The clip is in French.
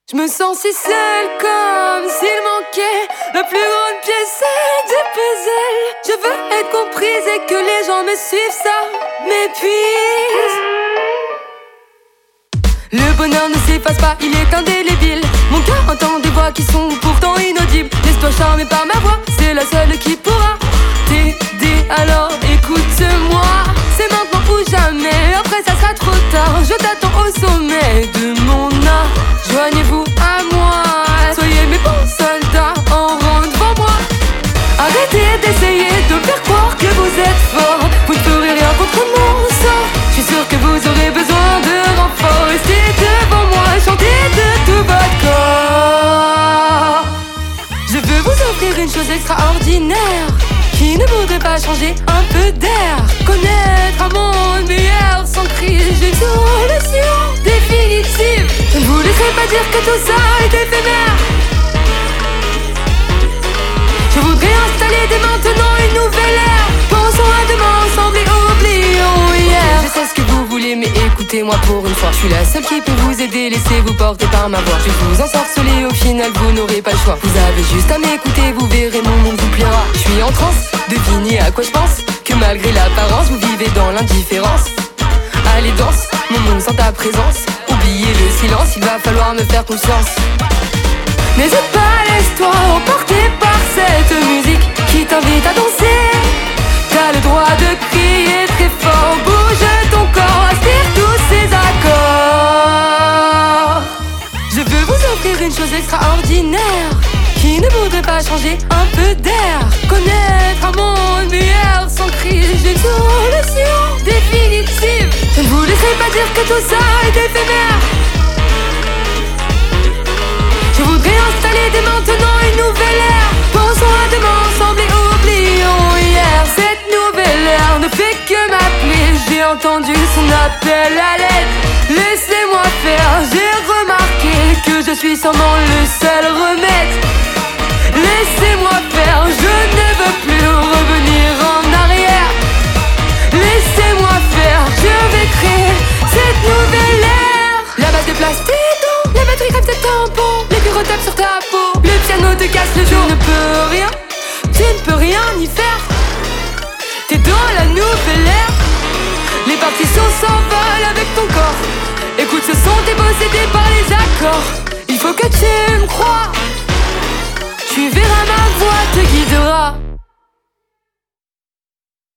Je me sens si seule, comme s'il manquait la plus grande pièce du puzzle. Je veux être comprise et que les gens me suivent, ça m'épuise. Le bonheur ne s'efface pas, il est indélébile. Mon cœur entend des voix qui sont pourtant inaudibles. Laisse-toi charmer par ma voix, c'est la seule qui pourra t'aider, alors écoute-moi. C'est maintenant ou jamais, après ça sera trop tard. Je t'attends au sommet de mon art. Joignez-vous à moi, soyez mes bons soldats en rang devant moi. Arrêtez d'essayer de me faire croire que vous êtes fort. Vous ne ferez rien contre mon sort. Je suis sûr que vous aurez besoin de renfort. Restez devant moi, chantez de tout votre corps. Je veux vous offrir une chose extraordinaire qui ne voudrait pas changer un peu d'air. Connaître un monde meilleur sans crise, j'ai une solution définitive. Je ne vous laisserai pas dire que tout ça est éphémère. Je voudrais installer dès maintenant une nouvelle ère. Pensons à demain ensemble et oublions hier. Je sais ce que vous voulez mais écoutez-moi pour une fois. Je suis la seule qui peut vous aider, laissez-vous porter par ma voix. Je vais vous ensorceler, au final vous n'aurez pas le choix. Vous avez juste à m'écouter, vous verrez mon monde vous plaira. Je suis en transe, devinez à quoi je pense. Que malgré l'apparence, vous vivez dans l'indifférence. Allez danse, mon monde sans ta présence. Oubliez le silence, il va falloir me faire confiance. N'hésite pas, laisse-toi emporter par cette musique qui t'invite à danser. T'as le droit de crier très fort, bouge ton corps, aspire tous ces accords. Je veux vous offrir une chose extraordinaire qui ne voudrait pas changer un peu d'air. Connaître un monde meilleur sans crise, j'ai une solution définitive. Je ne vous laisserai pas dire que tout ça est éphémère. Je voudrais installer dès maintenant une nouvelle ère. Pensons à demain ensemble et oublions hier. Cette nouvelle ère ne fait que m'appeler. J'ai entendu son appel à l'aide. Laissez-moi faire, j'ai remarqué que je suis sûrement le seul remède. Laissez-moi faire, je ne veux plus revenir en arrière. Laissez-moi faire, je vais créer cette nouvelle ère. La base de plastique, la batterie crève tes tampons. Les bureaux tapent sur ta peau, le piano te casse le dos. Tu ne peux rien, tu ne peux rien y faire. T'es dans la nouvelle ère. Les partitions s'envolent avec ton corps. Écoute ce son, t'es possédé par les accords. Il faut que tu me crois. Tu verras, ma voix te guidera.